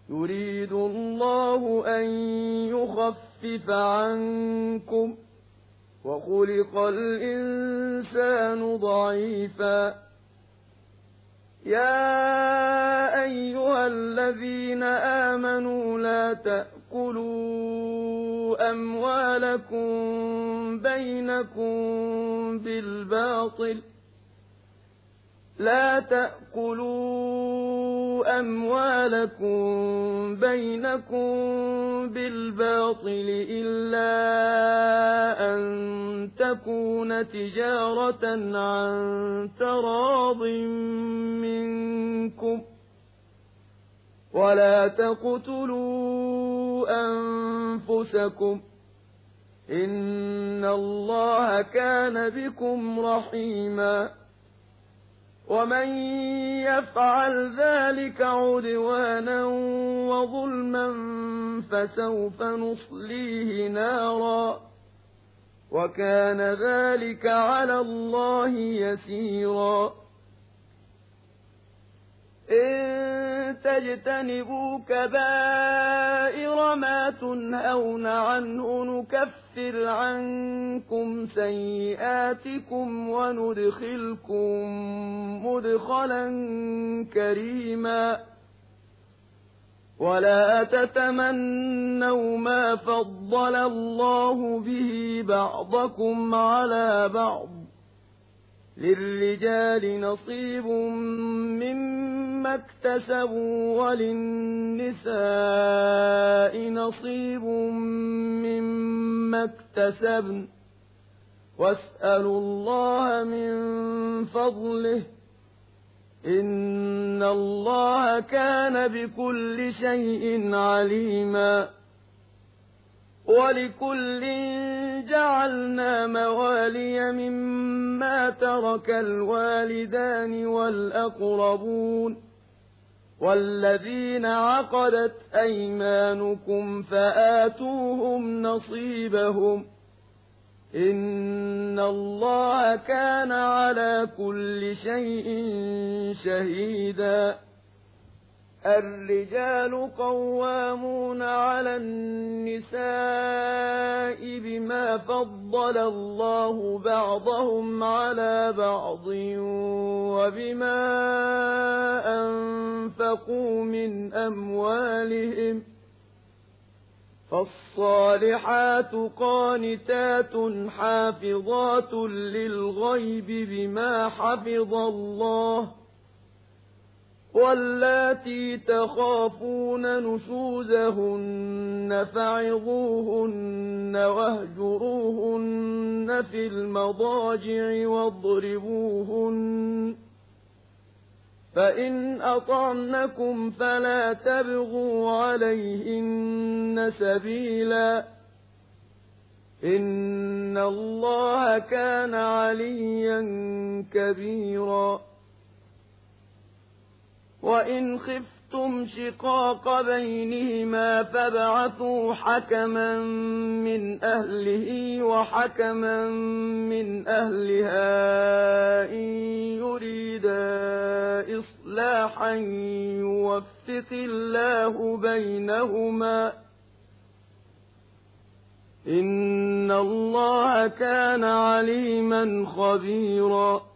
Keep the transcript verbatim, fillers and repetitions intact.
يريد الله أن يخفف عنكم وخلق الإنسان ضعيفا يا أيها الذين آمنوا لا تأكلوا أموالكم بينكم بالباطل لا تأكلوا أموالكم بينكم بالباطل إلا أن تكون تجارة عن تراض منكم ولا تقتلوا أنفسكم إن الله كان بكم رحيما ومن يفعل ذلك عدوانا وظلما فسوف نصليه نارا وكان ذلك على الله يسيرا إن تجتنبوا كبائر ما تنهون عنه نكفر عنكم سيئاتكم وندخلكم مدخلا كريما ولا تتمنوا ما فضل الله به بعضكم على بعض للرجال نصيب مما اكتسبوا وللنساء نصيب مما اكتسبن واسألوا الله من فضله إن الله كان بكل شيء عليما ولكل جعلنا موالي مما ترك الوالدان والأقربون والذين عقدت أيمانكم فآتوهم نصيبهم إن الله كان على كل شيء شهيدا الرجال قوامون على النساء بما فضل الله بعضهم على بعض وبما أنفقوا من أموالهم فالصالحات قانتات حافظات للغيب بما حفظ الله واللاتي تخافون نشوزهن فعظوهن واهجروهن في المضاجع واضربوهن فإن أطعنكم فلا تبغوا عليهن سبيلا إن الله كان عليا كبيرا وإن خفتم شقاق بينهما فابعثوا حكما من أهله وحكما من أهلها إن يريدا إصلاحا يوفق الله بينهما إن الله كان عليما خبيرا